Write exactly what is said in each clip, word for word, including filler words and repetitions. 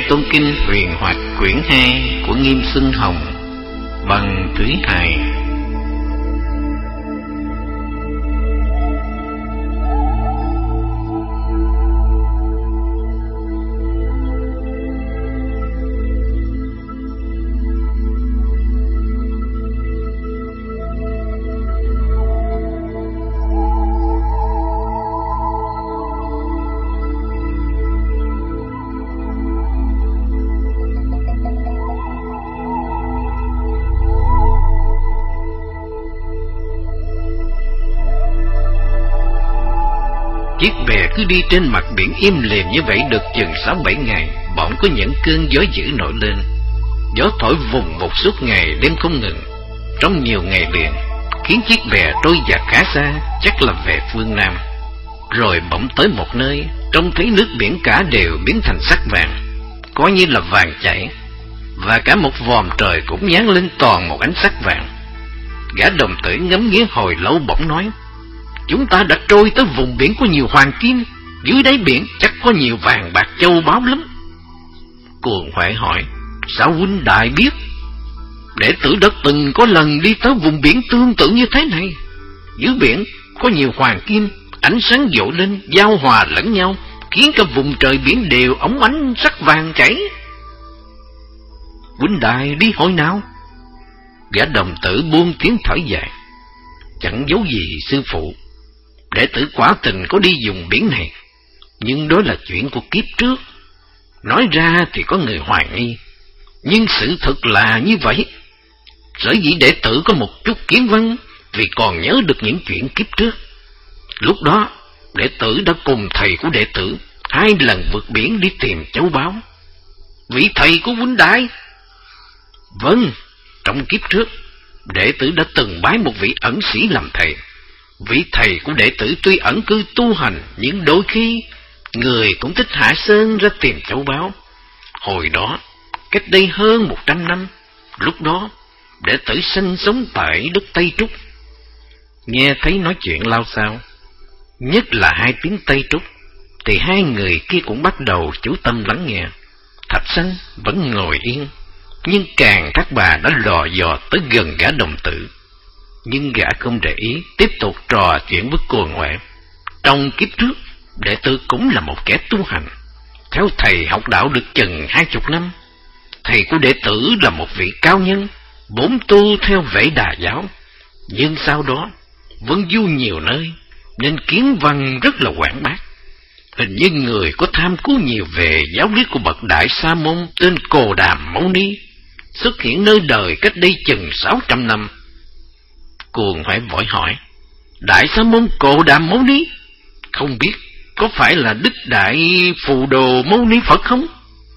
Tôn Kinh Huyền Hoạt quyển hai của Nghiêm Xuân Hồng, bằng Thúy Hài. Chiếc bè cứ đi trên mặt biển im lìm như vậy được chừng sáu bảy ngày, bỗng có những cơn gió dữ nổi lên. Gió thổi vùng một suốt ngày đêm không ngừng, trong nhiều ngày liền, khiến chiếc bè trôi dạt khá xa, chắc là về phương Nam. Rồi bỗng tới một nơi, trông thấy nước biển cả đều biến thành sắc vàng, coi như là vàng chảy, và cả một vòm trời cũng dán lên toàn một ánh sắc vàng. Gã đồng tử ngắm nghía hồi lâu bỗng nói: chúng ta đã trôi tới vùng biển có nhiều hoàng kim, dưới đáy biển chắc có nhiều vàng bạc châu báu lắm. Cuồng Huệ hỏi: sao huynh đại biết? Đệ tử đã từng có lần đi tới vùng biển tương tự như thế này. Dưới biển có nhiều hoàng kim, ánh sáng dội lên giao hòa lẫn nhau, khiến cả vùng trời biển đều óng ánh sắc vàng chảy. Huynh đại đi hồi nào? Gã đồng tử buông tiếng thở dài: chẳng giấu gì sư phụ, đệ tử quả tình có đi vùng biển này, nhưng đó là chuyện của kiếp trước. Nói ra thì có người hoài nghi, nhưng sự thật là như vậy. Sở dĩ đệ tử có một chút kiến văn, vì còn nhớ được những chuyện kiếp trước. Lúc đó đệ tử đã cùng thầy của đệ tử hai lần vượt biển đi tìm châu báu. Vị thầy của huynh đại? Vâng, trong kiếp trước đệ tử đã từng bái một vị ẩn sĩ làm thầy. Vị thầy của đệ tử tuy ẩn cư tu hành, nhưng đôi khi người cũng thích hạ sơn ra tìm châu báu. Hồi đó, cách đây hơn một trăm năm, lúc đó đệ tử sinh sống tại đất Tây Trúc. Nghe thấy nói chuyện lao xao, nhất là hai tiếng Tây Trúc, thì hai người kia cũng bắt đầu chú tâm lắng nghe. Thạch Sanh vẫn ngồi yên, nhưng Càng Thác Bà đã lò dò tới gần gã đồng tử. Nhưng gã không để ý, tiếp tục trò chuyện với Cuồng Huệ. Trong kiếp trước, đệ tử cũng là một kẻ tu hành, theo thầy học đạo được chừng hai chục năm. Thầy của đệ tử là một vị cao nhân, vốn tu theo Vệ Đà giáo, nhưng sau đó vẫn du nhiều nơi, nên kiến văn rất là quảng bác. Hình như người có tham cứu nhiều về giáo lý của bậc Đại Sa Môn tên Cồ Đàm Mâu Ni, xuất hiện nơi đời cách đây chừng sáu trăm năm. Cuồng Huệ vội hỏi: Đại Sa Môn Cồ Đàm Mâu Ni? Không biết có phải là Đức Đại Phù Đồ Mâu Ni Phật không?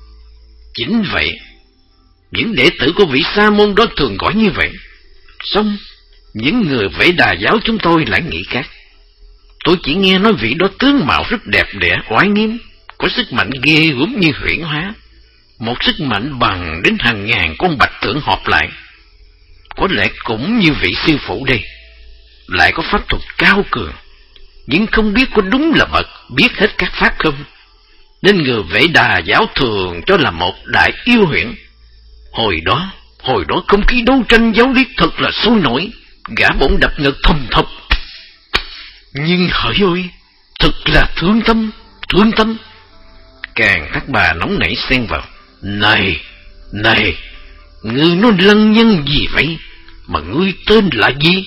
Chính vậy, những đệ tử của vị Sa Môn đó thường gọi như vậy. Xong, những người Vệ Đà giáo chúng tôi lại nghĩ khác. Tôi chỉ nghe nói vị đó tướng mạo rất đẹp đẽ, oai nghiêm, có sức mạnh ghê gớm như huyễn hóa, một sức mạnh bằng đến hàng ngàn con bạch tượng họp lại. Có lẽ cũng như vị sư phụ đây, lại có pháp thuật cao cường, nhưng không biết có đúng là bậc biết hết các pháp không, nên người Vệ Đà giáo thường cho là một đại yêu huyễn. Hồi đó, hồi đó không khí đấu tranh giáo lý thật là sôi nổi, gã bỗng đập ngực thầm thập. Nhưng hỡi ơi, thật là thương tâm, thương tâm. Càng Thác Bà nóng nảy xen vào: Này, này, ngươi nói lăng nhân gì vậy? Mà ngươi tên là gì?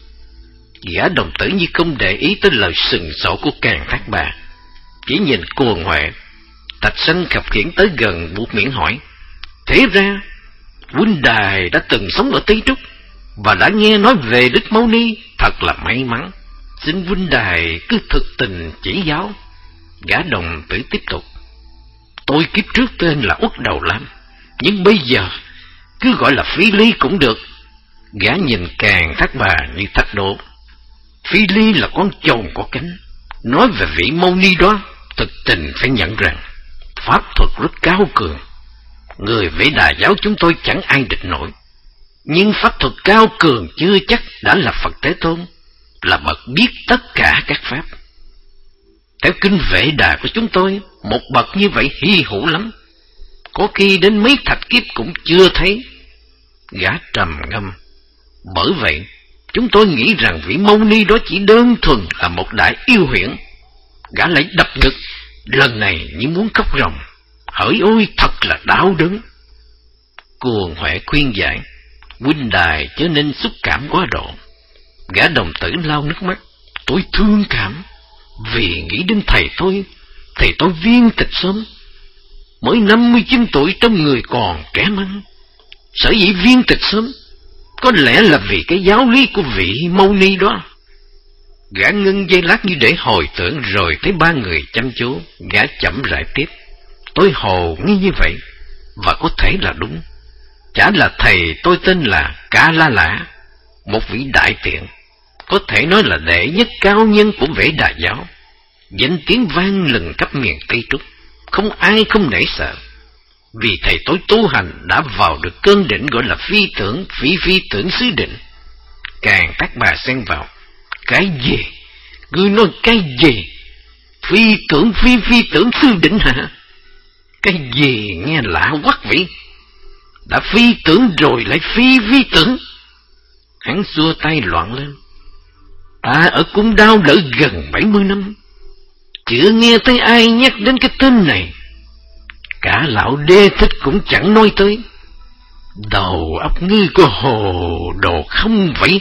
Gã đồng tử như không để ý tới lời sừng sộ của Càng Thác Bà, chỉ nhìn Cuồng Huệ. Thạch Sanh khập khiễng tới gần, buộc miệng hỏi: Thế ra huynh đài đã từng sống ở Tây Trúc và đã nghe nói về Đức Mâu Ni, thật là may mắn. Xin huynh đài cứ thực tình chỉ giáo. Gã đồng tử tiếp tục: Tôi kiếp trước tên là Uất Đầu Lam, nhưng bây giờ cứ gọi là Phi Ly cũng được. Gã nhìn Càng Thác Bà như thách đố. Phi Ly là con chồn có cánh. Nói về vị Mâu Ni đó, thực tình phải nhận rằng pháp thuật rất cao cường. Người Vệ Đà giáo chúng tôi chẳng ai địch nổi. Nhưng pháp thuật cao cường chưa chắc đã là Phật Thế Tôn, là bậc biết tất cả các pháp. Theo kinh Vệ Đà của chúng tôi, một bậc như vậy hy hữu lắm. có khi đến mấy thạch kiếp cũng chưa thấy. Gã trầm ngâm. Bởi vậy, chúng tôi nghĩ rằng vị mâu ni đó chỉ đơn thuần là một đại yêu huyễn. Gã lại đập ngực, lần này như muốn khóc ròng. Hỡi ôi, thật là đau đớn. Cuồng Huệ khuyên giải, huynh đài chớ nên xúc cảm quá độ. Gã đồng tử lau nước mắt. Tôi thương cảm, vì nghĩ đến thầy tôi, thầy tôi viên tịch sớm, mới năm mươi chín tuổi trong người còn trẻ măng. Sở dĩ viên tịch sớm, có lẽ là vì cái giáo lý của vị mâu ni đó. Gã ngưng giây lát như để hồi tưởng, rồi thấy ba người chăm chú. Gã chậm rãi tiếp. Tôi hồ nghi như vậy, và có thể là đúng. Chả là thầy tôi tên là Ca La Lã, một vị đại tiện, có thể nói là đệ nhất cao nhân của Vệ Đà giáo, danh tiếng vang lừng khắp miền Tây Trúc, không ai không nể sợ. Vì thầy tôi tu hành đã vào được cơn định gọi là phi tưởng, phi phi tưởng xứ định. Càng Tác Bà xen vào. Cái gì? Ngươi nói cái gì? Phi tưởng, phi phi tưởng xứ định hả? Cái gì nghe lạ quắc vậy? Đã phi tưởng rồi lại phi phi tưởng. Hắn xua tay loạn lên. Ta ở Cung Đao đỡ gần bảy mươi năm, chưa nghe thấy ai nhắc đến cái tên này. Cả lão Đê Thích cũng chẳng nói tới. Đầu óc ngươi có hồ đồ không vậy?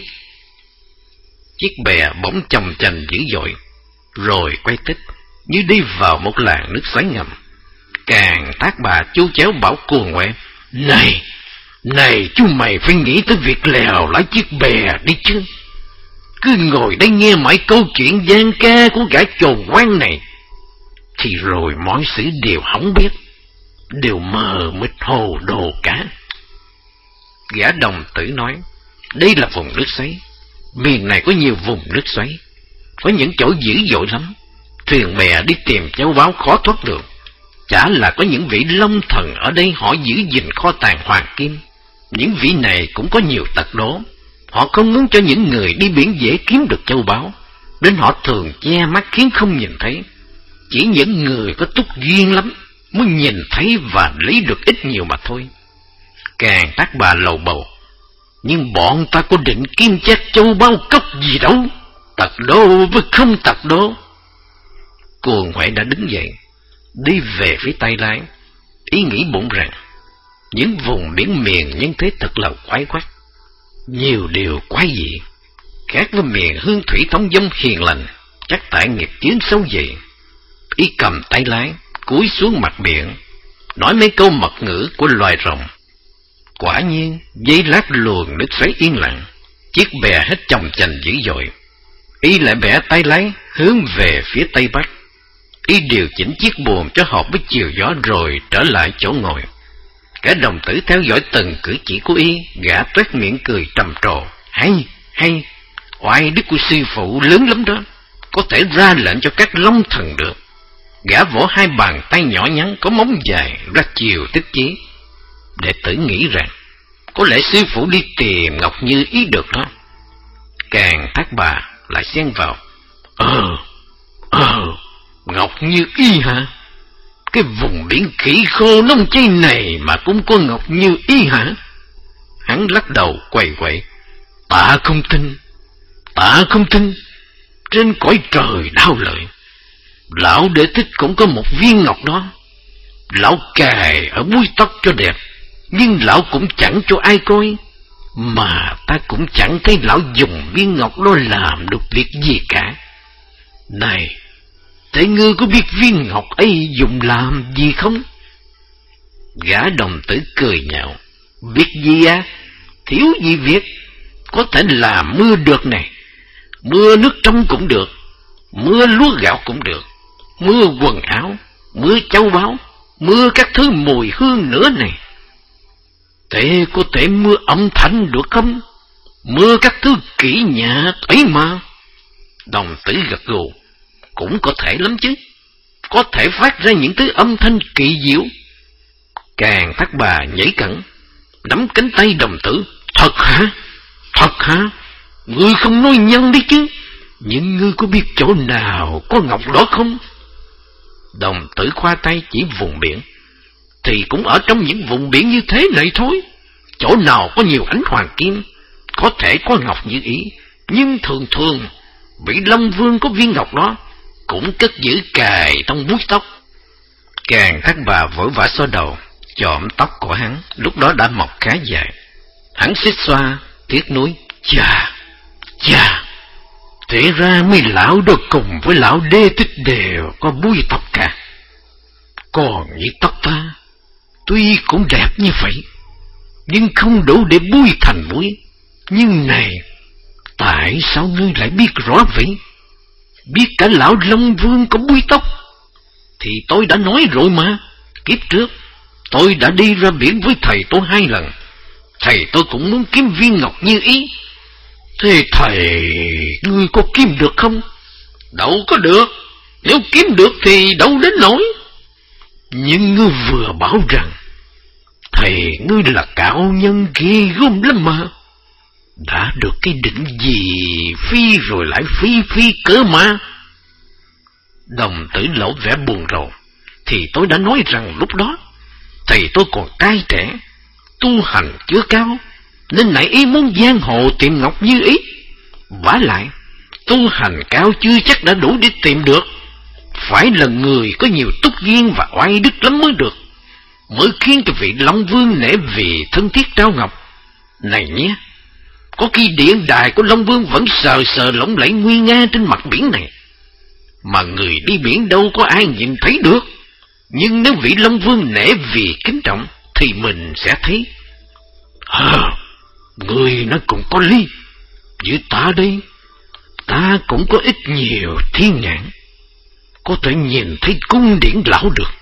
Chiếc bè bỗng chồng chành dữ dội, rồi quay tích như đi vào một làn nước xoáy ngầm. Càng Tác Bà chu chéo bảo Cuồng Huệ. Này, này chú mày phải nghĩ tới việc lèo lái chiếc bè đi chứ. Cứ ngồi đây nghe mãi câu chuyện gian ca của gã chồn quan này, thì rồi mọi sự đều hỏng biết, đều mờ mịt hồ đồ cả. Gã đồng tử nói, đây là vùng nước xoáy. Miền này có nhiều vùng nước xoáy, có những chỗ dữ dội lắm. Thuyền bè đi tìm châu báu khó thoát được. Chả là có những vị long thần ở đây họ giữ gìn kho tàng hoàng kim. Những vị này cũng có nhiều tật đố. Họ không muốn cho những người đi biển dễ kiếm được châu báu, nên họ thường che mắt khiến không nhìn thấy. Chỉ những người có túc duyên lắm mới nhìn thấy và lấy được ít nhiều mà thôi. Càng Tác Bà lầu bầu. Nhưng bọn ta có định kiếm chắc châu báu cốc gì đâu. Tật đố với không tật đố. Cuồng Huệ đã đứng dậy, đi về phía tay lái. Ý nghĩ bụng rằng những vùng biển miền nhân thế thật là quái quắc, nhiều điều quái dị. Khác với miền hương thủy thống dông hiền lành, chắc tại nghiệp chướng sâu dày. Y cầm tay lái, cúi xuống mặt biển, nói mấy câu mật ngữ của loài rồng. Quả nhiên, giây lát luồng nước xoáy yên lặng, chiếc bè hết chồng chành dữ dội. Y lại bẻ tay lái hướng về phía tây bắc. Y điều chỉnh chiếc buồm cho hợp với chiều gió rồi trở lại chỗ ngồi. Cả đồng tử theo dõi từng cử chỉ của Y. Gã toét miệng cười trầm trồ. Hay, hay, oai đức của sư phụ lớn lắm đó, có thể ra lệnh cho các long thần được. Gã vỗ hai bàn tay nhỏ nhắn có móng dài ra chiều tức chí. Đệ tử nghĩ rằng có lẽ sư phụ đi tìm Ngọc Như Ý được đó. Càng Tác Bà lại xen vào. Ờ, ờ, Ngọc Như Ý hả? Cái vùng biển khỉ khô nông chây này mà cũng có Ngọc Như Ý hả? Hắn lắc đầu quầy quậy. Ta không tin, ta không tin. Trên cõi trời đau lợi, lão Đệ Thích cũng có một viên ngọc đó. Lão cài ở búi tóc cho đẹp, nhưng lão cũng chẳng cho ai coi. Mà ta cũng chẳng thấy lão dùng viên ngọc đó làm được việc gì cả. Này, thế ngươi có biết viên ngọc ấy dùng làm gì không? Gã đồng tử cười nhạo. Việc gì à? Thiếu gì việc? Có thể là mưa được này, mưa nước trong cũng được, mưa lúa gạo cũng được, mưa quần áo, mưa châu báu, mưa các thứ mùi hương nữa này. Thế có thể mưa âm thanh được không? Mưa các thứ kỹ nhạc ấy mà. Đồng tử gật gù. Cũng có thể lắm chứ, có thể phát ra những thứ âm thanh kỳ diệu. Càng Tác Bà nhảy cẩn, nắm cánh tay đồng tử. Thật hả? Thật hả? Ngươi không nói nhân đi chứ, nhưng ngươi có biết chỗ nào có ngọc đó không? Đồng tử khoa tay chỉ vùng biển. thì cũng ở trong những vùng biển như thế này thôi. Chỗ nào có nhiều ánh hoàng kim, có thể có ngọc như ý, nhưng thường thường vị Long Vương có viên ngọc đó cũng cất giữ cài trong búi tóc. Càng Thác Bà vội vã xoa đầu, chộm tóc của hắn, lúc đó đã mọc khá dài. Hắn xích xoa, tiếc nuối, chà, chà, thế ra mấy lão đó cùng với lão Đê Tích đều có búi tóc cả. Còn như tóc ta, tuy cũng đẹp như vậy, nhưng không đủ để búi thành búi. Nhưng này, tại sao ngươi lại biết rõ vậy? Biết cả lão Long Vương có búi tóc? Thì tôi đã nói rồi mà, kiếp trước tôi đã đi ra biển với thầy tôi hai lần. Thầy tôi cũng muốn kiếm viên ngọc như ý. Thế thầy, ngươi có kiếm được không? Đâu có được. Nếu kiếm được thì đâu đến nỗi. Nhưng ngươi vừa bảo rằng thầy ngươi là cao nhân ghê gớm lắm mà. Đã được cái định gì phi rồi lại phi phi cơ mà. Đồng Tử lộ vẻ buồn rầu. Thì tôi đã nói rằng lúc đó thầy tôi còn trai trẻ, tu hành chưa cao, nên nãy ý muốn giang hồ tìm ngọc như ý. Vả lại, tu hành cao chưa chắc đã đủ để tìm được. Phải là người có nhiều túc duyên và oai đức lắm mới được, mới khiến cho vị Long Vương nể vì thân thiết trao ngọc. Này nhé, có khi điện đài của Long Vương vẫn sờ sờ lộng lẫy nguy nga trên mặt biển này, mà người đi biển đâu có ai nhìn thấy được. Nhưng nếu vị Long Vương nể vì kính trọng thì mình sẽ thấy. Hờ, người nó cũng có lý. Như ta đây, ta cũng có ít nhiều thiên nhãn, có thể nhìn thấy cung điển lão được.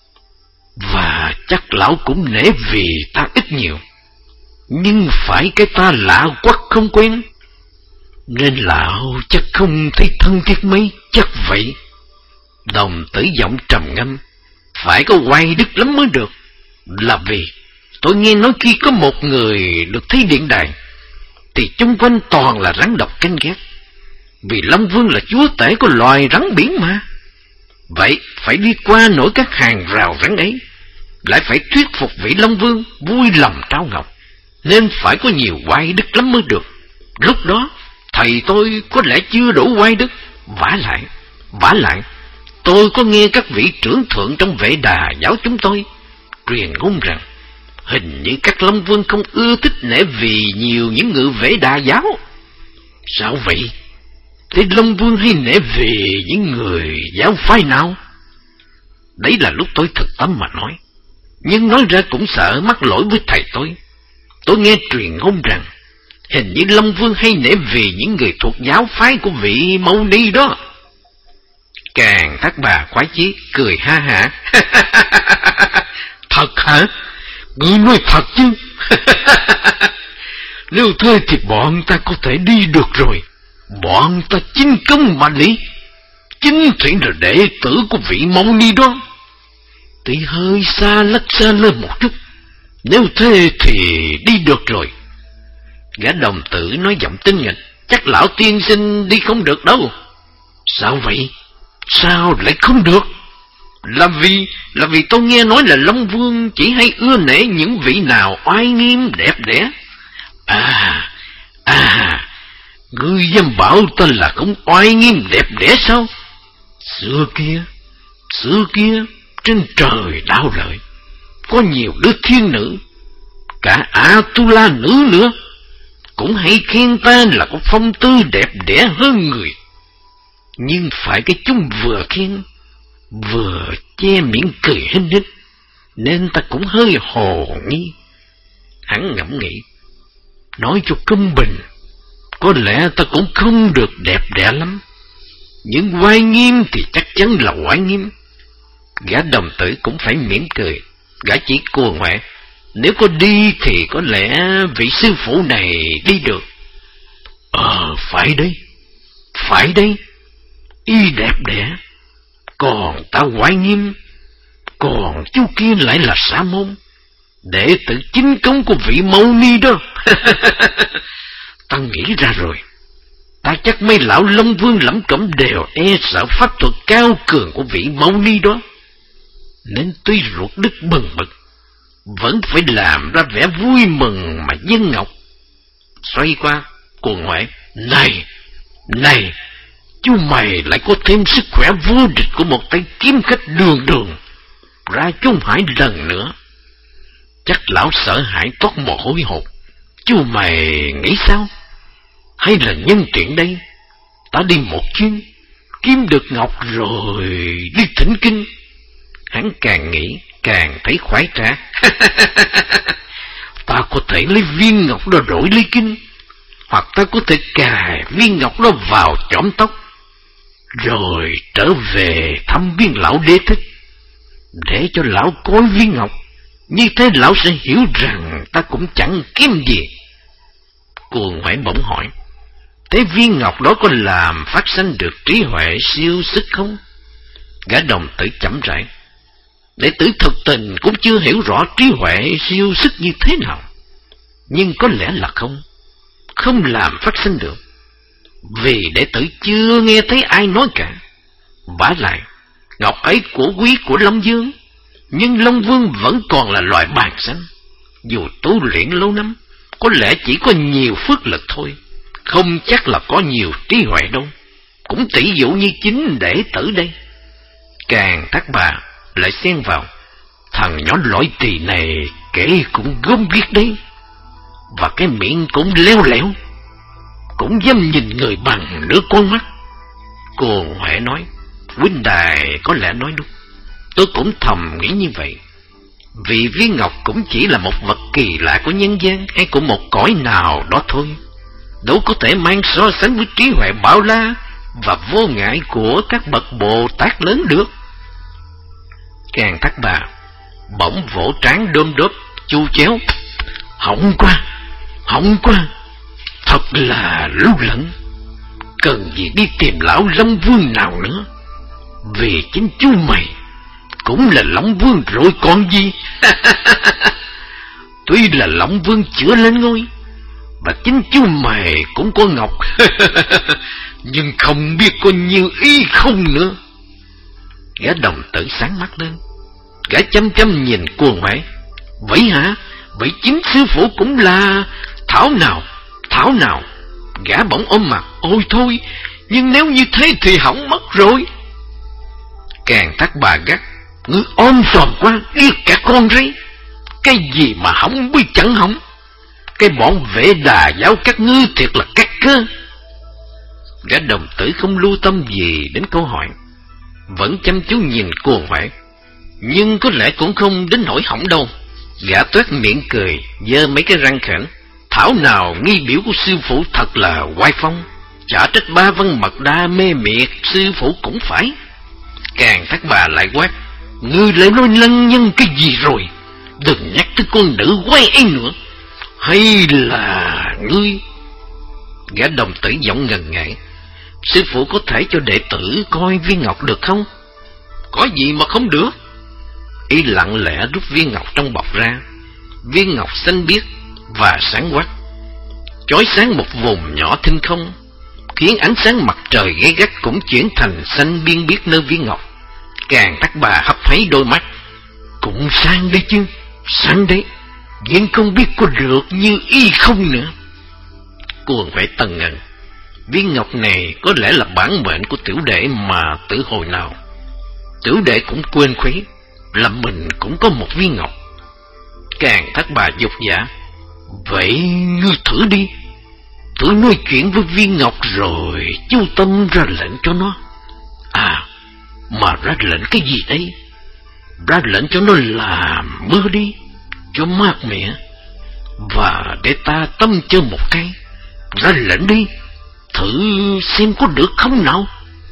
Và chắc lão cũng nể vì ta ít nhiều. Nhưng phải cái ta lạ quắc không quen, nên lão chắc không thấy thân thiết mấy, chắc vậy. Đồng Tử giọng trầm ngâm, phải có oai đức lắm mới được. Là vì tôi nghe nói khi có một người được thấy điện đài thì chung quanh toàn là rắn độc canh ghét. Vì Long Vương là chúa tể của loài rắn biển mà. Vậy phải đi qua nổi các hàng rào rắn ấy, lại phải thuyết phục vị Long Vương vui lòng trao ngọc, nên phải có nhiều oai đức lắm mới được. Lúc đó thầy tôi có lẽ chưa đủ oai đức. Vả lại, vả lại, tôi có nghe các vị trưởng thượng trong Vệ Đà giáo chúng tôi truyền ngôn rằng hình như các Long Vương không ưa thích nể vì nhiều những ngự Vệ Đà giáo. Sao vậy? Thế Long Vương hay nể vì những người giáo phái nào? Đấy là lúc tôi thực tâm mà nói, nhưng nói ra cũng sợ mắc lỗi với thầy tôi. Tôi nghe truyền ngôn rằng hình như Long Vương hay nể vì những người thuộc giáo phái của vị Mâu Ni đó. Càng Thác Bà khoái chí cười ha hả. Thật hả? Ngươi nói thật chứ? Nếu thế thì bọn ta có thể đi được rồi. Bọn ta chính công mà lý, chính thị là đệ tử của vị Mâu Ni đó. Tuy hơi xa lắc xa lơ một chút, nếu thế thì đi được rồi. Gã Đồng Tử nói giọng tinh nghịch, chắc lão tiên sinh đi không được đâu. Sao vậy? Sao lại không được? Là vì, là vì tôi nghe nói là Long Vương chỉ hay ưa nể những vị nào oai nghiêm đẹp đẽ. À, à, ngươi dám bảo ta là không oai nghiêm đẹp đẽ sao? Xưa kia, xưa kia, trên trời đao lợi, có nhiều đứa thiên nữ, cả A-tu-la nữ nữa, cũng hay khen ta là có phong tư đẹp đẽ hơn người. Nhưng phải cái chúng vừa khen, vừa che miệng cười hinh hít, nên ta cũng hơi hồ nghi. Hắn ngẫm nghĩ, nói cho công bình, có lẽ ta cũng không được đẹp đẽ lắm, nhưng oai nghiêm thì chắc chắn là oai nghiêm. Gã Đồng Tử cũng phải mỉm cười. Gã chỉ cua ngoẹ, nếu có đi thì có lẽ vị sư phụ này đi được. Ờ, phải đấy, phải đấy. Y đẹp đẽ, còn ta oai nghiêm, còn chú kia lại là Sa Môn, đệ tử chính công của vị Mâu Ni đó. Ta nghĩ ra rồi, ta chắc mấy lão Long Vương lẩm cẩm đều e sợ pháp thuật cao cường của vị Mâu Ni đó. nên tuy ruột đứt bần bật, vẫn phải làm ra vẻ vui mừng mà dân ngọc. Xoay qua, cuồng hỏi, Này, này, chú mày lại có thêm sức khỏe vô địch của một tay kiếm khách đường đường, ra Trung Hải lần nữa. Chắc lão sợ hãi toát mồ hôi hột. Chú mày nghĩ sao? Hay là nhân tiện đây, ta đi một chuyến, kiếm được ngọc rồi đi thỉnh kinh. Hắn càng nghĩ càng thấy khoái trá. Ta có thể lấy viên ngọc đó đổi lấy kinh, hoặc ta có thể cài viên ngọc đó vào chõm tóc, rồi trở về thăm viên lão đế thích, để cho lão coi viên ngọc. Như thế lão sẽ hiểu rằng ta cũng chẳng kiếm gì. Cuồng Huệ bỗng hỏi, thế viên ngọc đó có làm phát sinh được trí huệ siêu sức không? Gã đồng tử chậm rãi, đệ tử thực tình cũng chưa hiểu rõ trí huệ siêu sức như thế nào, nhưng có lẽ là không, không làm phát sinh được, vì đệ tử chưa nghe thấy ai nói cả. Vả lại, ngọc ấy của quý của Long Vương, nhưng Long Vương vẫn còn là loài bàn xanh, dù tu luyện lâu năm, có lẽ chỉ có nhiều phước lực thôi, không chắc là có nhiều trí huệ đâu. Cũng tỷ dụ như chính đệ tử đây. Càng Thác Bà lại xen vào, thằng nhỏ lõi tỳ này kể cũng gớm ghiếc đấy, và cái miệng cũng leo lẻo, cũng dám nhìn người bằng nửa con mắt. Cuồng Huệ nói, huynh đài có lẽ nói đúng, tôi cũng thầm nghĩ như vậy. Vì viên ngọc cũng chỉ là một vật kỳ lạ của nhân gian hay của một cõi nào đó thôi, đâu có thể mang so sánh với trí huệ bao la và vô ngại của các bậc Bồ Tát lớn được. Càng Thác Bà bỗng vỗ trán đôm đốp chu chéo, hỏng quá, hỏng quá, thật là lưu lẫn. Cần gì đi tìm lão Long Vương nào nữa, vì chính chú mày cũng là Long Vương rồi còn gì. Tuy là Long Vương chữa lên ngôi, và chính chú mày cũng có ngọc, nhưng không biết có nhiều ý không nữa. Gã đồng tử sáng mắt lên, gã chăm chăm nhìn Cuồng Huệ. Vậy hả? Vậy chính sư phụ cũng là... Thảo nào, thảo nào. Gã bỗng ôm mặt, ôi thôi, nhưng nếu như thế thì hỏng mất rồi. Càng Thác Bà gắt, ngươi ôm sòm quá, điếc cả con rấy. Cái gì mà hỏng biết chẳng hỏng. Cái bọn Vệ Đà giáo các ngươi thiệt là các cơ. Gã đồng tử không lưu tâm gì đến câu hỏi, vẫn chăm chú nhìn Cuồng Huệ. Nhưng có lẽ cũng không đến nỗi hỏng đâu. Gã toét miệng cười, giơ mấy cái răng khểnh. Thảo nào nghi biểu của sư phụ thật là oai phong, chả trách Ba Văn Mật Đa mê miệt sư phụ cũng phải. Càng Thác Bà lại quát, ngươi lại nói lăng nhân cái gì rồi? Đừng nhắc tới con nữ quay ấy nữa. Hay là ngươi... Gã đồng tử giọng ngần ngại, sư phụ có thể cho đệ tử coi viên ngọc được không? Có gì mà không được? Y lặng lẽ rút viên ngọc trong bọc ra. Viên ngọc xanh biếc và sáng quắc, chói sáng một vùng nhỏ thinh không, khiến ánh sáng mặt trời gay gắt cũng chuyển thành xanh biên biếc nơi viên ngọc. Càng Thác Bà hấp háy đôi mắt, cũng sáng đấy chứ, sáng đấy, nhưng không biết có được như y không nữa. Cuồng Huệ tần ngần, viên ngọc này có lẽ là bản mệnh của tiểu đệ mà từ hồi nào tiểu đệ cũng quên khuấy là mình cũng có một viên ngọc. Càng Thác Bà dục dạ, vậy ngươi thử đi, thử nói chuyện với viên ngọc rồi chú tâm ra lệnh cho nó. À, mà ra lệnh cái gì đây? Ra lệnh cho nó làm mưa đi, cho mát mẻ, và để ta tâm chơi một cái. Ra lệnh đi, thử xem có được không nào.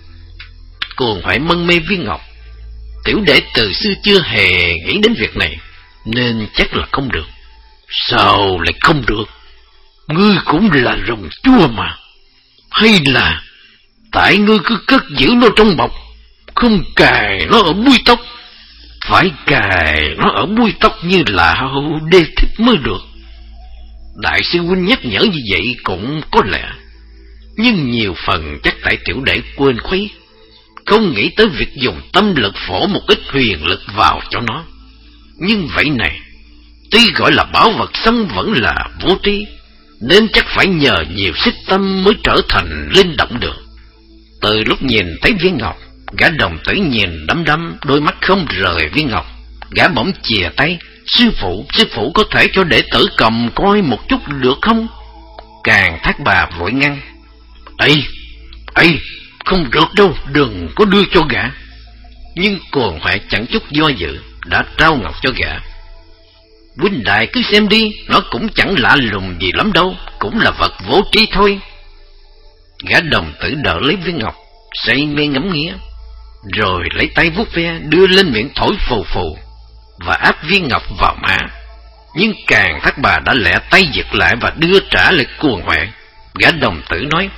Cuồng Huệ mân mê viên ngọc. Tiểu đệ từ xưa chưa hề nghĩ đến việc này, nên chắc là không được. Sao lại không được? Ngươi cũng là rồng chua mà. Hay là tại ngươi cứ cất giữ nó trong bọc, không cài nó ở búi tóc? Phải cài nó ở búi tóc như là đê thích mới được. Đại sư huynh nhắc nhở như vậy cũng có lẽ, nhưng nhiều phần chắc tại tiểu đệ quên khuấy. không nghĩ tới việc dùng tâm lực phổ một ít huyền lực vào cho nó. Nhưng vậy này, tuy gọi là bảo vật song vẫn là vô tri, nên chắc phải nhờ nhiều sức tâm mới trở thành linh động được. Từ lúc nhìn thấy viên ngọc, gã đồng tử nhìn đăm đăm, đôi mắt không rời viên ngọc. Gã bỗng chìa tay: Sư phụ, sư phụ có thể cho đệ tử cầm coi một chút được không? Càng Thác Bà vội ngăn: Ây, ây, không được đâu, đừng có đưa cho gã. Nhưng Cuồng Huệ chẳng chút do dự, đã trao ngọc cho gã. Huynh đài cứ xem đi, nó cũng chẳng lạ lùng gì lắm đâu, cũng là vật vô tri thôi. Gã đồng tử đỡ lấy viên ngọc, say mê ngắm nghía, rồi lấy tay vuốt ve, đưa lên miệng thổi phù phù và áp viên ngọc vào má. Nhưng Càng Thác Bà đã lẹ tay giật lại và đưa trả lại Cuồng Huệ. Gã đồng tử nói: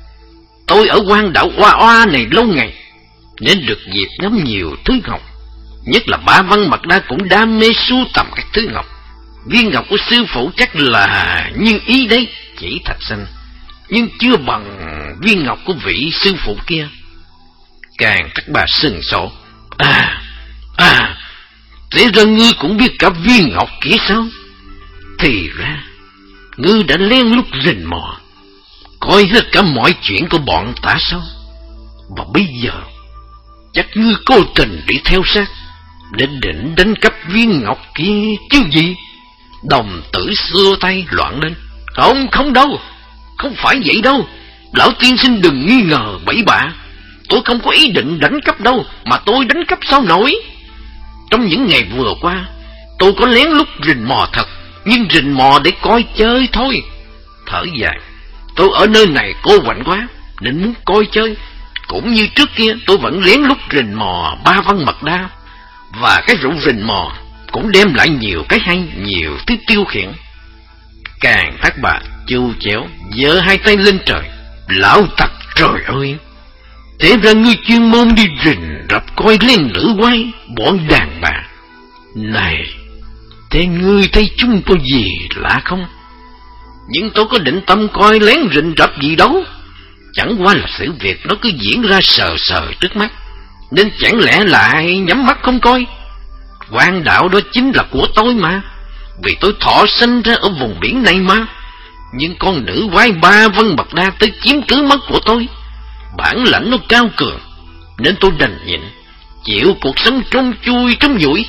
Tôi ở quan đảo Oa Oa này lâu ngày, nên được dịp ngắm nhiều thứ ngọc, nhất là Ba Văn Mật Đa cũng đam mê sưu tầm các thứ ngọc. Viên ngọc của sư phụ chắc là như ý đấy, chỉ Thạch Sanh, nhưng chưa bằng viên ngọc của vị sư phụ kia. Càng Thác Bà sừng sộ: À, à, thế ra ngươi cũng biết cả viên ngọc kia sao? Thì ra, ngươi đã lén lút rình mò, coi hết cả mọi chuyện của bọn ta sao? Và bây giờ, chắc ngươi cố tình đi theo sát, để định đánh cắp viên ngọc kia chứ gì? Đồng tử xưa tay loạn lên: Không, không đâu, không phải vậy đâu. Lão tiên sinh đừng nghi ngờ bậy bạ. Tôi không có ý định đánh cắp đâu, mà tôi đánh cắp sao nổi. Trong những ngày vừa qua, tôi có lén lút rình mò thật, nhưng rình mò để coi chơi thôi. Thở dài: Tôi ở nơi này cô quạnh quá, nên muốn coi chơi. Cũng như trước kia, tôi vẫn lén lút rình mò Ba Văn Mật Đa, và cái rượu rình mò cũng đem lại nhiều cái hay, nhiều thứ tiêu khiển. Càng Thác Bà chu chéo, giơ hai tay lên trời: Lão tặc, trời ơi! Thế ra ngươi chuyên môn đi rình rập coi lên nữ quái, bọn đàn bà. Này, thế ngươi thấy chúng có gì lạ không? Nhưng tôi có định tâm coi lén rình rập gì đâu. Chẳng qua là sự việc nó cứ diễn ra sờ sờ trước mắt, nên chẳng lẽ lại nhắm mắt không coi. Quan đạo đó chính là của tôi mà, vì tôi thọ sinh ra ở vùng biển này mà. Nhưng con nữ quái Ba Văn Mật Đa tới chiếm cứ mất của tôi. Bản lãnh nó cao cường, nên tôi đành nhịn, chịu cuộc sống trông chui trông nhủi.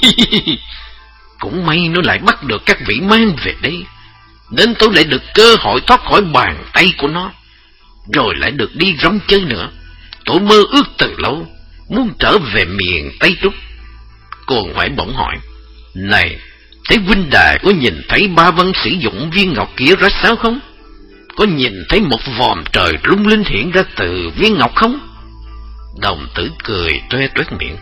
Cũng may nó lại bắt được các vị mang về đây, nên tôi lại được cơ hội thoát khỏi bàn tay của nó, rồi lại được đi rong chơi nữa. Tôi mơ ước từ lâu, muốn trở về miền Tây Trúc. Cuồng Huệ bỗng hỏi: Này, thế huynh đài có nhìn thấy Ba Văn sử dụng viên ngọc kia ra sao không? Có nhìn thấy một vòm trời lung linh hiện ra từ viên ngọc không? Đồng tử cười toe toét miệng: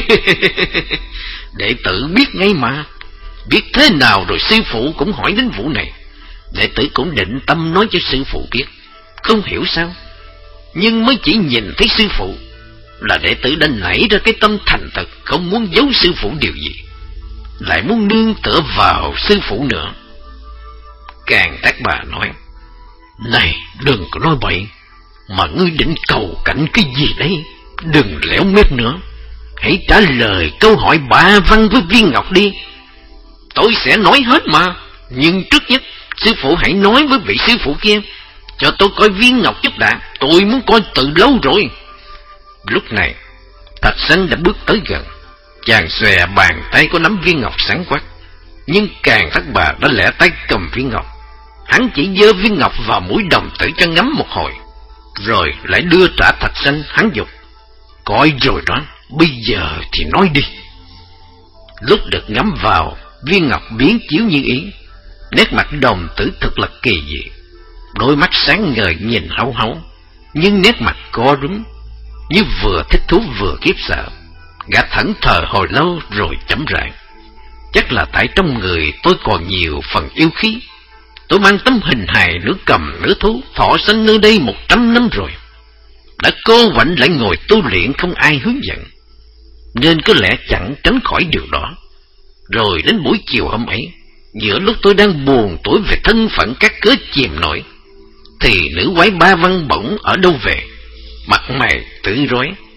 Đệ tử biết ngay mà. Biết thế nào rồi sư phụ cũng hỏi đến vụ này. Đệ tử cũng định tâm nói cho sư phụ biết, không hiểu sao, nhưng mới chỉ nhìn thấy sư phụ là đệ tử đã nảy ra cái tâm thành thật, không muốn giấu sư phụ điều gì, lại muốn nương tựa vào sư phụ nữa. Càng Thác Bà nói: Này, đừng có nói bậy, mà ngươi định cầu cảnh cái gì đấy? Đừng lẻo mép nữa, hãy trả lời câu hỏi Ba Văn với viên ngọc đi. Tôi sẽ nói hết mà, nhưng trước nhất sư phụ hãy nói với vị sư phụ kia, cho tôi coi viên ngọc chút đã, tôi muốn coi từ lâu rồi. Lúc này Thạch Sanh đã bước tới gần. Chàng xòe bàn tay có nắm viên ngọc sáng quắc, nhưng Càng Thác Bà đã lẻ tay cầm viên ngọc. Hắn chỉ giơ viên ngọc vào mũi đồng tử cho ngắm một hồi, rồi lại đưa trả Thạch Sanh. Hắn dục: Coi rồi đó, bây giờ thì nói đi. Lúc được ngắm vào, viên ngọc biến chiếu như ý. Nét mặt đồng tử thật là kỳ dị, đôi mắt sáng ngời nhìn hấu hấu, nhưng nét mặt co rúm, như vừa thích thú vừa khiếp sợ. Gã thẫn thờ hồi lâu rồi chậm rãi: Chắc là tại trong người tôi còn nhiều phần yêu khí. Tôi mang tấm hình hài nửa cầm nửa thú, thọ sinh nơi đây một trăm năm rồi. Đã cô quạnh lại ngồi tu luyện không ai hướng dẫn, nên có lẽ chẳng tránh khỏi điều đó. Rồi đến buổi chiều hôm ấy, giữa lúc tôi đang buồn tuổi về thân phận các cớ chìm nổi, thì nữ quái Ba Văn bỗng ở đâu về, mặt mày tự rối,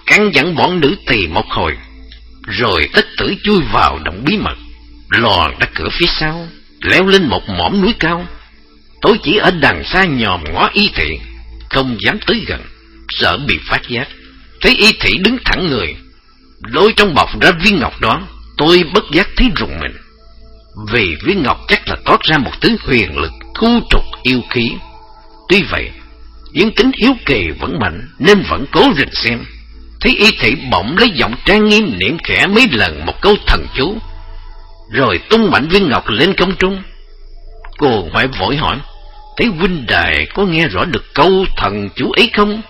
căn dặn bọn nữ tỳ một hồi, rồi tất tử chui vào động bí mật, lò ra cửa phía sau, leo lên một mỏm núi cao. Tôi chỉ ở đằng xa nhòm ngó Y Thị, không dám tới gần, sợ bị phát giác. Thấy Y Thị đứng thẳng người, lôi trong bọc ra viên ngọc đó, tôi bất giác thấy rùng mình. Vì viên ngọc chắc là toát ra một thứ huyền lực thu trục yêu khí. Tuy vậy, nhưng tính hiếu kỳ vẫn mạnh, nên vẫn cố rình xem. Thấy Y Thị bỗng lấy giọng trang nghiêm niệm khẽ mấy lần một câu thần chú, rồi tung mạnh viên ngọc lên không trung. Cô ngoại vội hỏi: "Thấy huynh đài có nghe rõ được câu thần chú ấy không?"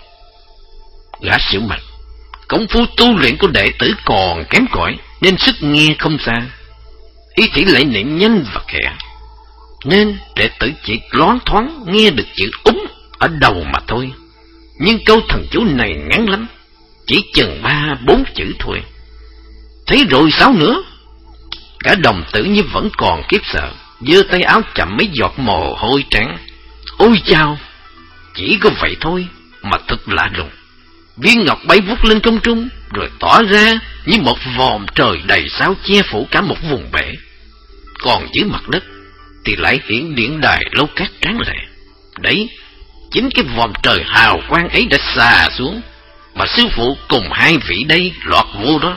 Gã xỉu mặt: "Công phu tu luyện của đệ tử còn kém cỏi, nên sức nghe không xa." Y Thị lại niệm nhanh và khẽ, nên đệ tử chỉ loáng thoáng nghe được chữ úng ở đầu mà thôi. Nhưng câu thần chú này ngắn lắm, chỉ chừng ba bốn chữ thôi. Thấy rồi sao nữa? Cả đồng tử như vẫn còn kiếp sợ, giơ tay áo chậm mấy giọt mồ hôi trắng. Ôi chao! Chỉ có vậy thôi mà thật lạ lùng. Viên ngọc bay vút lên không trung, rồi tỏ ra như một vòm trời đầy sao che phủ cả một vùng bể. Còn dưới mặt đất thì lại hiện điện đài lâu cát tráng lệ. Đấy, chính cái vòm trời hào quang ấy đã xà xuống, mà sư phụ cùng hai vị đây lọt vô đó.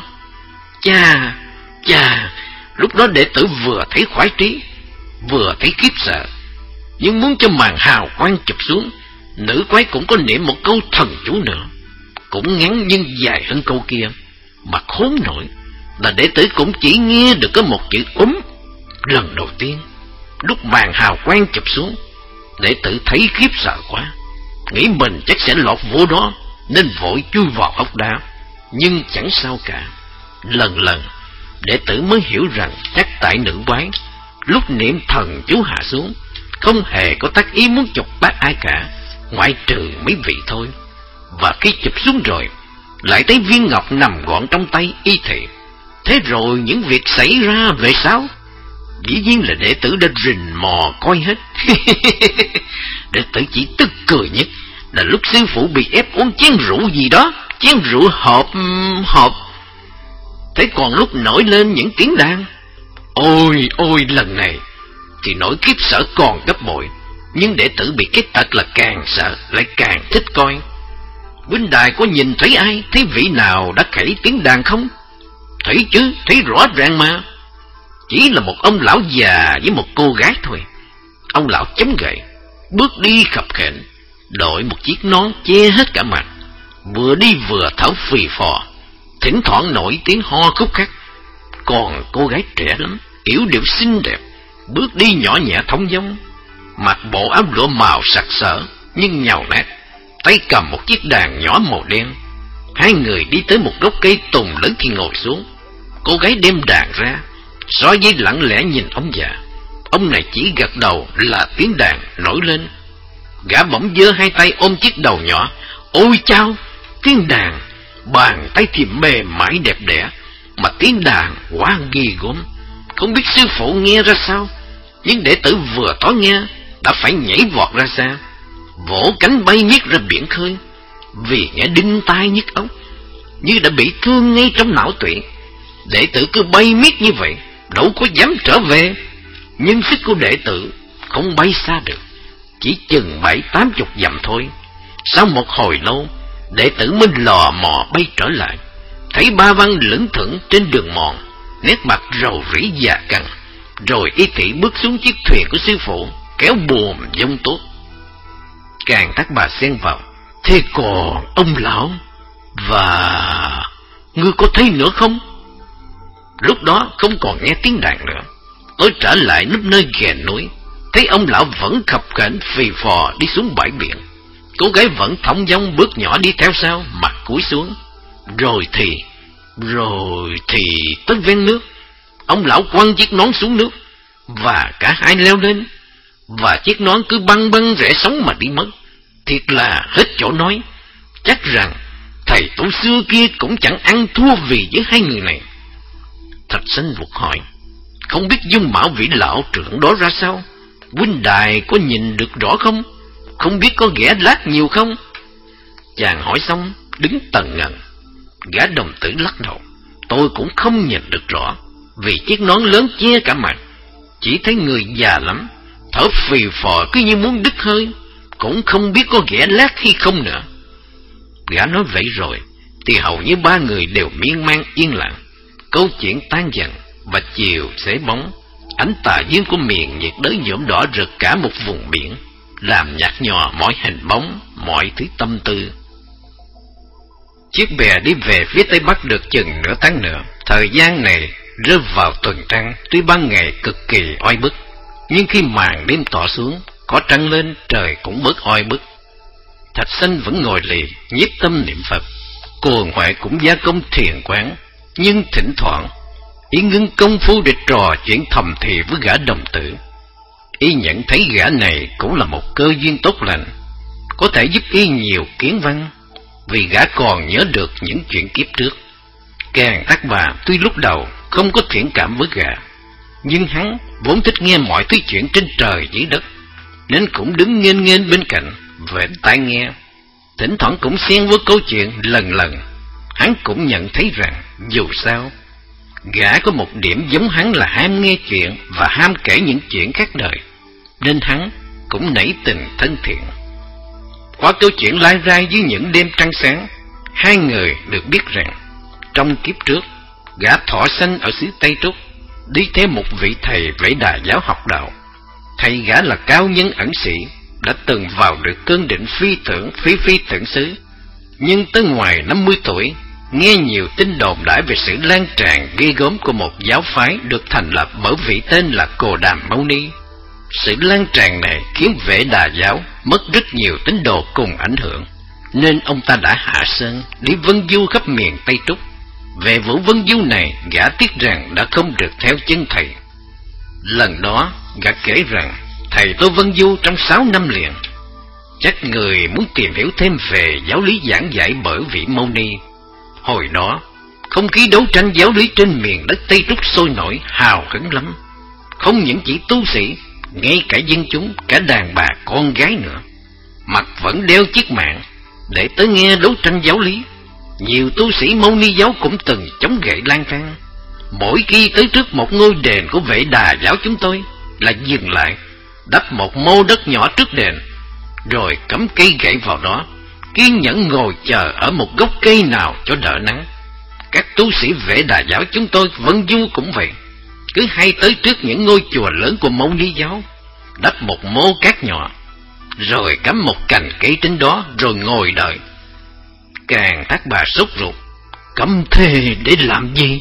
Cha, cha, lúc đó đệ tử vừa thấy khoái trí, vừa thấy khiếp sợ. Nhưng muốn cho màn hào quang chụp xuống, nữ quái cũng có niệm một câu thần chú nữa, cũng ngắn nhưng dài hơn câu kia. Mà khốn nổi là đệ tử cũng chỉ nghe được có một chữ úm. Lần đầu tiên, lúc màn hào quang chụp xuống, đệ tử thấy khiếp sợ quá, nghĩ mình chắc sẽ lọt vô đó, nên vội chui vào hốc đá. Nhưng chẳng sao cả. Lần lần đệ tử mới hiểu rằng chắc tại nữ quái lúc niệm thần chú hạ xuống không hề có tác ý muốn chọc bác ai cả, ngoại trừ mấy vị thôi. Và khi chụp xuống rồi, lại thấy viên ngọc nằm gọn trong tay Y Thị. Thế rồi những việc xảy ra về sau, dĩ nhiên là đệ tử đã rình mò coi hết. Đệ tử chỉ tức cười nhất là lúc sư phụ bị ép uống chén rượu gì đó, chén rượu hộp hộp. Thế còn lúc nổi lên những tiếng đàn, ôi ôi lần này thì nỗi khiếp sợ còn gấp bội. Nhưng đệ tử bị cái tật là càng sợ lại càng thích coi. Huynh đài có nhìn thấy ai, thấy vị nào đã khẩy tiếng đàn không? Thấy chứ, thấy rõ ràng mà. Chỉ là một ông lão già với một cô gái thôi. Ông lão chống gậy, bước đi khập khểnh, đội một chiếc nón che hết cả mặt, vừa đi vừa thở phì phò, thỉnh thoảng nổi tiếng ho khúc khắc. Còn cô gái trẻ lắm, yểu điệu xinh đẹp, bước đi nhỏ nhẹ thông dong, mặc bộ áo lụa màu sặc sỡ nhưng nhàu nát, tay cầm một chiếc đàn nhỏ màu đen. Hai người đi tới một gốc cây tùng lớn thì ngồi xuống. Cô gái đem đàn ra, soi dây lặng lẽ nhìn ông già. Ông này chỉ gật đầu là tiếng đàn nổi lên. Gã bỗng giơ hai tay ôm chiếc đầu nhỏ. Ôi chao, tiếng đàn, bàn tay thì mềm mại đẹp đẽ, mà tiếng đàn quá ghê gớm. Không biết sư phụ nghe ra sao, nhưng đệ tử vừa tối nghe đã phải nhảy vọt ra xa, vỗ cánh bay miết ra biển khơi, vì nghe đinh tai nhức óc, như đã bị thương ngay trong não tủy. Đệ tử cứ bay miết như vậy, đâu có dám trở về. Nhưng sức của đệ tử không bay xa được, chỉ chừng bảy tám chục dặm thôi. Sau một hồi lâu, đệ tử mới lò mò bay trở lại, thấy ba văn lững thững trên đường mòn, nét mặt rầu rĩ già cằn. Rồi Y Thị bước xuống chiếc thuyền của sư phụ, kéo buồm dông tốt. Càng thác bà xen vào: Thế còn ông lão, và ngươi có thấy nữa không? Lúc đó không còn nghe tiếng đàn nữa. Tôi trở lại núp nơi ghè núi, thấy ông lão vẫn khập khểnh phì phò đi xuống bãi biển. Cô gái vẫn thong dong bước nhỏ đi theo sau, mặt cúi xuống. Rồi thì, rồi thì tới ven nước, ông lão quăng chiếc nón xuống nước, và cả hai leo lên, và chiếc nón cứ băng băng rẽ sóng mà đi mất. Thiệt là hết chỗ nói. Chắc rằng thầy tổ xưa kia cũng chẳng ăn thua vì với hai người này. Thạch Sanh vụt hỏi: Không biết dung mạo vị lão trưởng đó ra sao? Huynh đài có nhìn được rõ không? Không biết có ghẻ lát nhiều không? Chàng hỏi xong đứng tần ngần. Gã đồng tử lắc đầu. Tôi cũng không nhìn được rõ, vì chiếc nón lớn che cả mặt. Chỉ thấy người già lắm, thở phì phò cứ như muốn đứt hơi, cũng không biết có ghẻ lác hay không nữa. Gã nói vậy rồi thì hầu như ba người đều miên man yên lặng. Câu chuyện tan dần, và chiều xế bóng, ánh tà dương của miền nhiệt đới nhuộm đỏ rực cả một vùng biển, làm nhạt nhòa mọi hình bóng, mọi thứ tâm tư. Chiếc bè đi về phía tây bắc được chừng nửa tháng nữa. Thời gian này rơi vào tuần trăng, tuy ban ngày cực kỳ oi bức, nhưng khi màn đêm tỏ xuống, có trăng lên, trời cũng bớt oi bức. Thạch Sanh vẫn ngồi lì, nhiếp tâm niệm Phật. Cô Huệ cũng gia công thiền quán, nhưng thỉnh thoảng y ngưng công phu để trò chuyện thầm thì với gã đồng tử. Y nhận thấy gã này cũng là một cơ duyên tốt lành, có thể giúp y nhiều kiến văn, vì gã còn nhớ được những chuyện kiếp trước. Càng Tác Bà tuy lúc đầu không có thiện cảm với gã, nhưng hắn vốn thích nghe mọi thứ chuyện trên trời dưới đất, nên cũng đứng nghênh nghênh bên cạnh, vểnh tai nghe. Thỉnh thoảng cũng xen với câu chuyện. Lần lần hắn cũng nhận thấy rằng dù sao gã có một điểm giống hắn là ham nghe chuyện và ham kể những chuyện khác đời, nên hắn cũng nảy tình thân thiện. Qua câu chuyện lai rai dưới những đêm trăng sáng, hai người được biết rằng trong kiếp trước, gã thọ sanh ở xứ Tây Trúc, đi theo một vị thầy vẫy đà giáo học đạo. Thầy gã là cao nhân ẩn sĩ, đã từng vào được cơn định phi tưởng phi phi tưởng xứ, nhưng tới ngoài năm mươi tuổi, nghe nhiều tin đồn đãi về sự lan tràn ghê gớm của một giáo phái được thành lập bởi vị tên là Cồ Đàm Mâu Ni. Sự lan tràn này khiến Vệ Đà giáo mất rất nhiều tín đồ cùng ảnh hưởng, nên ông ta đã hạ sơn đi vân du khắp miền Tây Trúc. Về vụ vân du này, gã tiếc rằng đã không được theo chân thầy. Lần đó, gã kể rằng thầy tôi vân du trong sáu năm liền. Chắc người muốn tìm hiểu thêm về giáo lý giảng dạy bởi vị Mâu Ni. Hồi đó, không khí đấu tranh giáo lý trên miền đất Tây Trúc sôi nổi hào hứng lắm. Không những chỉ tu sĩ, ngay cả dân chúng, cả đàn bà con gái nữa, mặt vẫn đeo chiếc mạng để tới nghe đấu tranh giáo lý. Nhiều tu sĩ Mâu Ni giáo cũng từng chống gậy lan can. Mỗi khi tới trước một ngôi đền của Vệ Đà giáo chúng tôi là dừng lại, đắp một mô đất nhỏ trước đền, rồi cắm cây gậy vào đó, kiên nhẫn ngồi chờ ở một gốc cây nào cho đỡ nắng. Các tu sĩ Vệ Đà giáo chúng tôi vân du cũng vậy, cứ hay tới trước những ngôi chùa lớn của Mâu Ni giáo, đắp một mô cát nhỏ, rồi cắm một cành cây trên đó, rồi ngồi đợi. Càng Tác Bà sốt ruột: cấm thế để làm gì?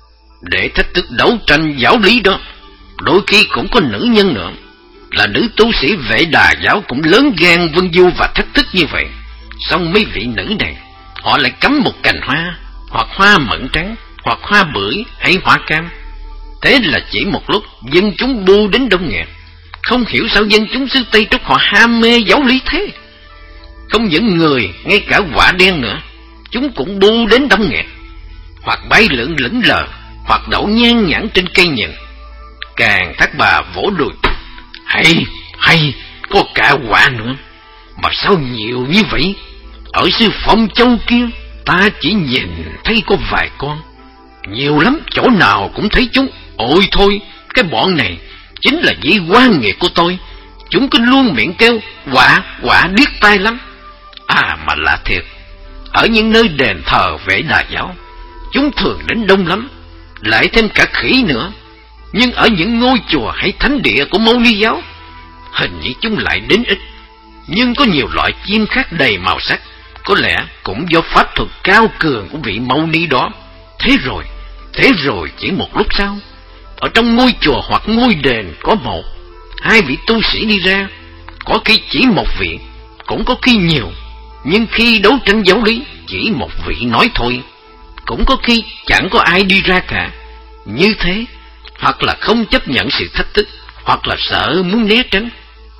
Để thách thức đấu tranh giáo lý đó. Đôi khi cũng có nữ nhân nữa, là nữ tu sĩ Vệ Đà giáo cũng lớn gan vân du và thách thức như vậy. Xong mấy vị nữ này, họ lại cắm một cành hoa, hoặc hoa mận trắng, hoặc hoa bưởi hay hoa cam. Thế là chỉ một lúc dân chúng bu đến đông nghẹt. Không hiểu sao dân chúng xứ Tây Trúc họ ham mê giáo lý thế. Không những người, ngay cả quả đen nữa, chúng cũng bu đến đông nghẹt, hoặc bay lượn lững lờ, hoặc đậu nhan nhãn trên cây nhựng. Càng Tác Bà vỗ đùi: hay, hay, có cả quả nữa. Mà sao nhiều như vậy? Ở xứ Phong Châu kia, ta chỉ nhìn thấy có vài con. Nhiều lắm, chỗ nào cũng thấy chúng. Ôi thôi, cái bọn này chính là dĩ quan nghiệp của tôi. Chúng cứ luôn miệng kêu quả, quả điếc tai lắm. À mà lạ thiệt, ở những nơi đền thờ Vệ Đà giáo, chúng thường đến đông lắm, lại thêm cả khỉ nữa. Nhưng ở những ngôi chùa hay thánh địa của Mâu Ni giáo, hình như chúng lại đến ít. Nhưng có nhiều loại chim khác đầy màu sắc, có lẽ cũng do pháp thuật cao cường của vị Mâu Ni đó. Thế rồi, thế rồi chỉ một lúc sau, ở trong ngôi chùa hoặc ngôi đền có một, hai vị tu sĩ đi ra. Có khi chỉ một vị, cũng có khi nhiều. Nhưng khi đấu tranh giáo lý, chỉ một vị nói thôi. Cũng có khi chẳng có ai đi ra cả. Như thế, hoặc là không chấp nhận sự thách thức, hoặc là sợ muốn né tránh.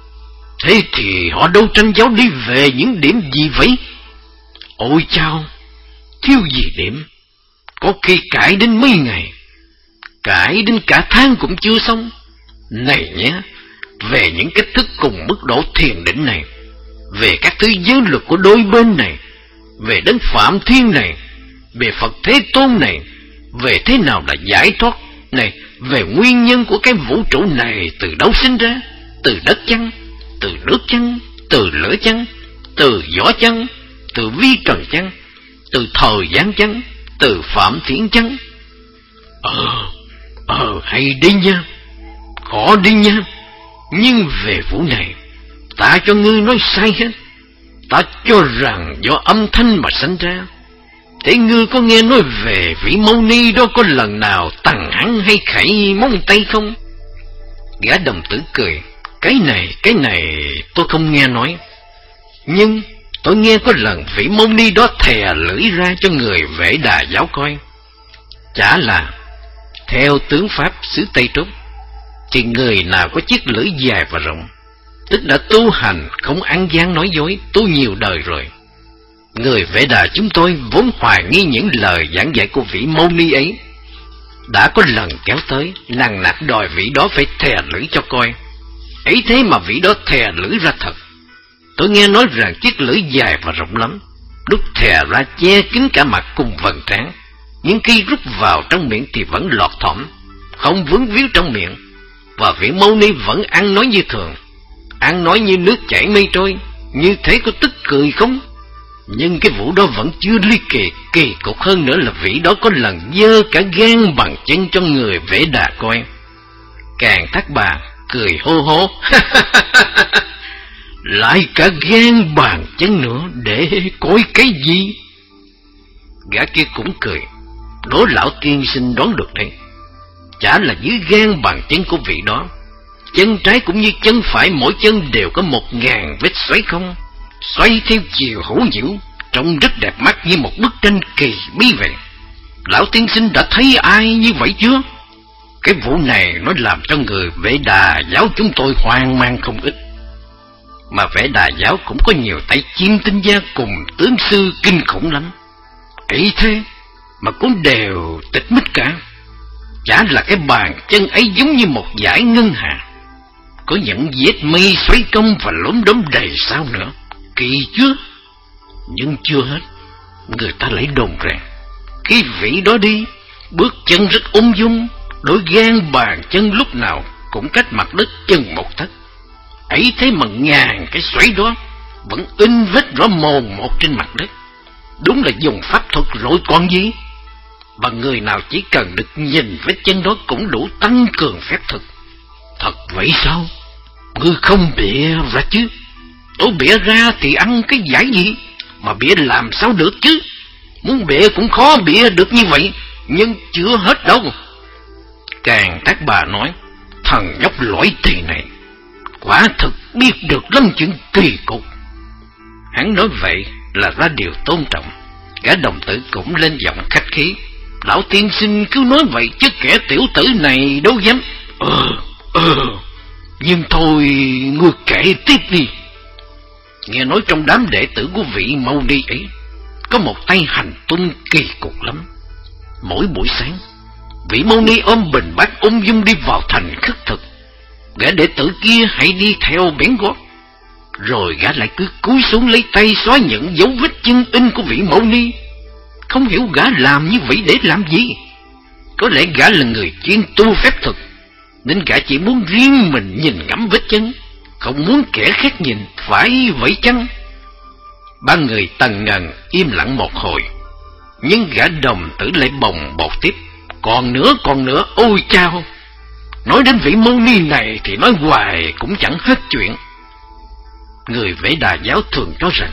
Thế thì họ đấu tranh giáo lý về những điểm gì vậy? Ôi chao, thiếu gì điểm, có khi cãi đến mấy ngày, cãi đến cả tháng cũng chưa xong. Này nhé, về những cách thức cùng mức độ thiền định này, về các thứ giới luật của đôi bên này, về đấng Phạm Thiên này, về Phật Thế Tôn này, về thế nào là giải thoát này, về nguyên nhân của cái vũ trụ này từ đâu sinh ra, từ đất chăng, từ nước chăng, từ lửa chăng, từ gió chăng, từ vi trần chăng, từ thời gian chăng, từ phạm thiện chăng. Ờ, ờ, hay đi nha, khó đi nha, nhưng về vụ này, ta cho ngươi nói sai hết. Ta cho rằng do âm thanh mà sinh ra. Thế ngươi có nghe nói về vị Mâu Ni đó có lần nào tằng hẳn hay khẩy móng tay không? Gã đồng tử cười. Cái này, cái này tôi không nghe nói. Nhưng tôi nghe có lần vị Mâu Ni đó thè lưỡi ra cho người Vệ Đà giáo coi. Chả là theo tướng pháp xứ Tây Trúc, thì người nào có chiếc lưỡi dài và rộng, tức đã tu hành không ăn gian nói dối, tu nhiều đời rồi. Người Vệ Đà chúng tôi vốn hoài nghi những lời giảng dạy của vị Mâu Ni ấy, đã có lần kéo tới nằng nặc đòi vị đó phải thè lưỡi cho coi. Ấy thế mà vị đó thè lưỡi ra thật. Tôi nghe nói rằng chiếc lưỡi dài và rộng lắm, lúc thè ra che kín cả mặt cùng vầng trán, nhưng khi rút vào trong miệng thì vẫn lọt thỏm, không vướng víu trong miệng. Và vị Mâu Ni vẫn ăn nói như thường, ăn nói như nước chảy mây trôi. Như thế có tức cười không? Nhưng cái vụ đó vẫn chưa ly kỳ. Kỳ cục hơn nữa là vị đó có lần giơ cả gan bằng chân cho người Vệ Đà coi. Càng Thác Bà cười hô hố. Lại cả gan bàn chân nữa để coi cái gì? Gã kia cũng cười. Đố lão tiên sinh đoán được đây. Chả là dưới gan bàn chân của vị đó, chân trái cũng như chân phải mỗi chân đều có một ngàn vết xoáy không, xoay theo chiều hữu nhiễu, trông rất đẹp mắt như một bức tranh kỳ bí vậy. Lão tiên sinh đã thấy ai như vậy chưa? Cái vụ này nó làm cho người Vệ Đà giáo chúng tôi hoang mang không ít. Mà Vệ Đà giáo cũng có nhiều tay chiêm tinh gia cùng tướng sư kinh khủng lắm. Ấy thế mà cũng đều tịch mít cả. Chả là cái bàn chân ấy giống như một dải ngân hà, có những vết mây xoáy cong và lốm đốm đầy sao nữa. Kỳ chưa? Nhưng chưa hết. Người ta lấy đồn rằng khi vị đó đi, bước chân rất ung dung, đôi gan bàn chân lúc nào cũng cách mặt đất chừng một tấc. Ấy thế mà ngàn cái xoáy đó vẫn in vết rõ mồn một trên mặt đất. Đúng là dùng pháp thuật rồi còn gì. Và người nào chỉ cần được nhìn vết chân đó cũng đủ tăng cường phép thuật. Thật vậy sao? Ngươi không bịa ra chứ? Tôi bịa ra thì ăn cái giải gì? Mà bịa làm sao được chứ? Muốn bịa cũng khó bịa được như vậy. Nhưng chưa hết đâu. Càng Thác Bà nói, thằng nhóc lõi tỳ này quả thực biết được lắm chuyện kỳ cục. Hắn nói vậy là ra điều tôn trọng. Cả đồng tử cũng lên giọng khách khí. Lão tiên sinh cứ nói vậy chứ kẻ tiểu tử này đâu dám. Ờ, ờ, nhưng thôi ngươi kể tiếp đi. Nghe nói trong đám đệ tử của vị Mâu Ni ấy có một tay hành tung kỳ cục lắm. Mỗi buổi sáng, vị Mâu Ni ôm bình bát ung dung đi vào thành khất thực. Gã đệ tử kia hãy đi theo bén gót, rồi gã lại cứ cúi xuống lấy tay xóa những dấu vết chân in của vị Mâu Ni. Không hiểu gã làm như vậy để làm gì. Có lẽ gã là người chuyên tu phép thuật, nên gã chỉ muốn riêng mình nhìn ngắm vết chân, không muốn kẻ khác nhìn, phải vậy chăng? Ba người tần ngần im lặng một hồi, nhưng gã đồng tử lại bồng bột tiếp. Còn nữa, còn nữa, ôi chao! Nói đến vị Mâu Ni này thì nói hoài cũng chẳng hết chuyện. Người Vệ Đà giáo thường cho rằng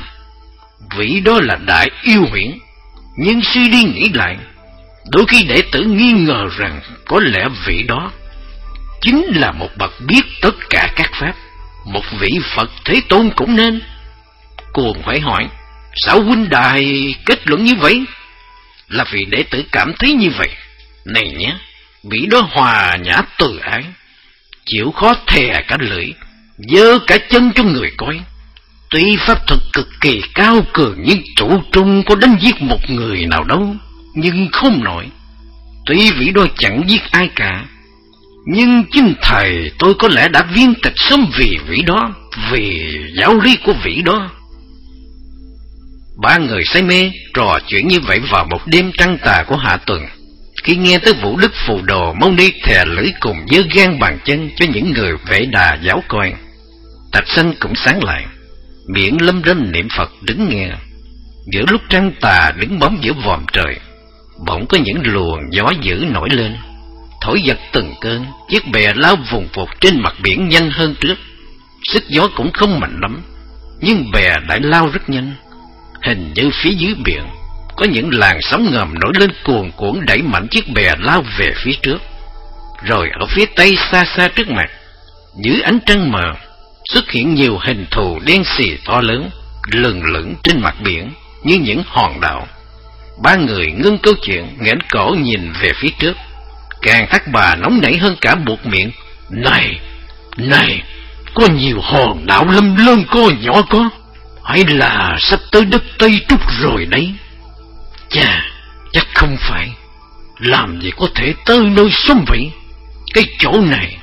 vị đó là đại yêu huyễn, nhưng suy đi nghĩ lại, đôi khi đệ tử nghi ngờ rằng có lẽ vị đó chính là một bậc biết tất cả các pháp, một vị Phật Thế Tôn cũng nên. Cuồng phải hỏi, sao huynh đài kết luận như vậy? Là vì đệ tử cảm thấy như vậy. Này nhé, vị đó hòa nhã từ ái, chịu khó thè cả lưỡi, giơ cả chân cho người coi. Tuy pháp thuật cực kỳ cao cường, nhưng trụ trung có đánh giết một người nào đâu, nhưng không nổi. Tuy vị đó chẳng giết ai cả, nhưng chính thầy tôi có lẽ đã viên tịch sớm vì vị đó, vì giáo lý của vị đó. Ba người say mê trò chuyện như vậy vào một đêm trăng tà của hạ tuần. Khi nghe tới Vũ Đức Phù Đồ Mâu Ni thè lưỡi cùng giơ gan bàn chân cho những người vệ đà giáo coi, Thạch Sanh cũng sáng lại, miệng lâm râm niệm Phật đứng nghe. Giữa lúc trăng tà đứng bóng giữa vòm trời, bỗng có những luồng gió dữ nổi lên, thổi giật từng cơn. Chiếc bè lao vùng vụt trên mặt biển nhanh hơn trước. Sức gió cũng không mạnh lắm, nhưng bè đã lao rất nhanh. Hình như phía dưới biển có những làn sóng ngầm nổi lên cuồn cuộn đẩy mạnh chiếc bè lao về phía trước. Rồi ở phía tây xa xa trước mặt, dưới ánh trăng mờ, xuất hiện nhiều hình thù đen xì to lớn, lừng lững trên mặt biển như những hòn đảo. Ba người ngưng câu chuyện, nghển cổ nhìn về phía trước. Càng Thác Bà nóng nảy hơn cả, buộc miệng: Này, này, có nhiều hòn đảo lâm lớn có nhỏ có, hay là sắp tới đất Tây Trúc rồi đấy? Chà, chắc không phải. Làm gì có thể tới nơi sông vậy? Cái chỗ này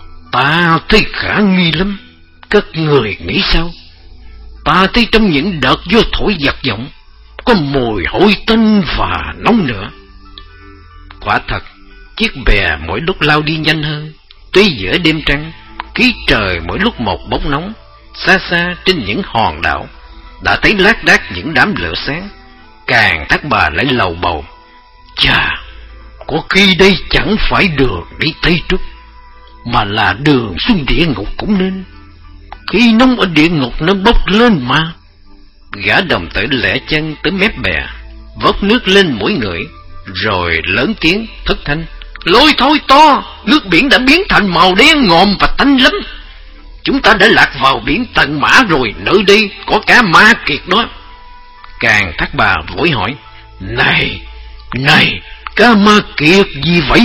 ta thấy khả nghi lắm. Các người nghĩ sao? Ta thấy trong những đợt gió thổi giật giọng có mùi hôi tanh và nóng nữa. Quả thật, chiếc bè mỗi lúc lao đi nhanh hơn. Tuy giữa đêm trăng, khí trời mỗi lúc một bóng nóng. Xa xa trên những hòn đảo đã thấy lác đác những đám lửa sáng. Càng Thác Bà lại lầu bầu: Chà, có khi đây chẳng phải đường đi Tây Trúc, mà là đường xuống địa ngục cũng nên. Khi nóng ở địa ngục nó bốc lên mà. Gã đồng tử lẻ chân tới mép bè, vót nước lên mỗi người, rồi lớn tiếng thất thanh: Lôi thôi to, nước biển đã biến thành màu đen ngòm và tanh lắm. Chúng ta đã lạc vào biển Tần Mã rồi, nơi đây có cá ma kiệt đó. Càng Thác Bà vội hỏi: Này, này, cá ma kiệt gì vậy?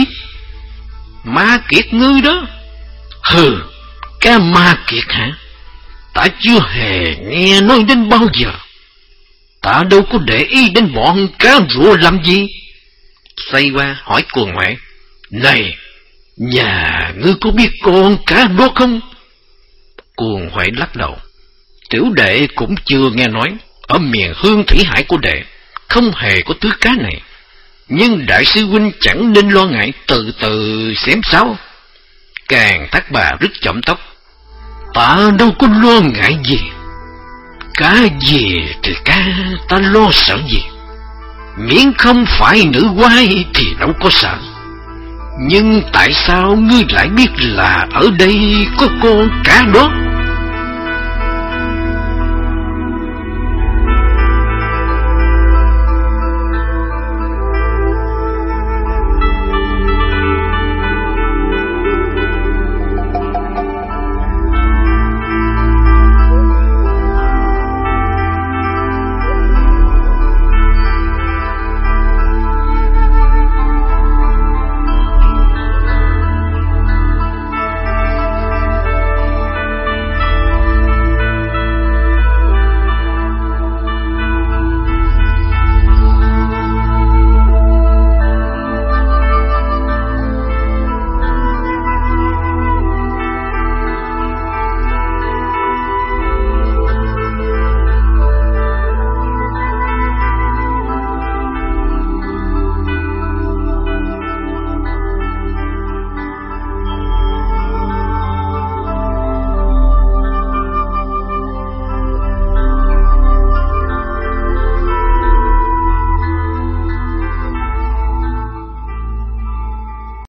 Ma kiệt ngư đó. Hừ, cá ma kiệt hả? Ta chưa hề nghe nói đến bao giờ. Ta đâu có để ý đến bọn cá rùa làm gì. Xoay qua hỏi Cuồng Huệ: Này, nhà ngươi có biết con cá đó không? Cuồng Huệ lắc đầu: Tiểu đệ cũng chưa nghe nói. Ở miền Hương Thủy Hải của đệ không hề có thứ cá này. Nhưng đại sư huynh chẳng nên lo ngại, từ từ xem sao. Càng Thác Bà rứt chỏm tóc: Ta đâu có lo ngại gì. Cá gì thì cá, ta lo sợ gì? Miễn không phải nữ quái thì đâu có sợ. Nhưng tại sao ngươi lại biết là ở đây có con cá đó?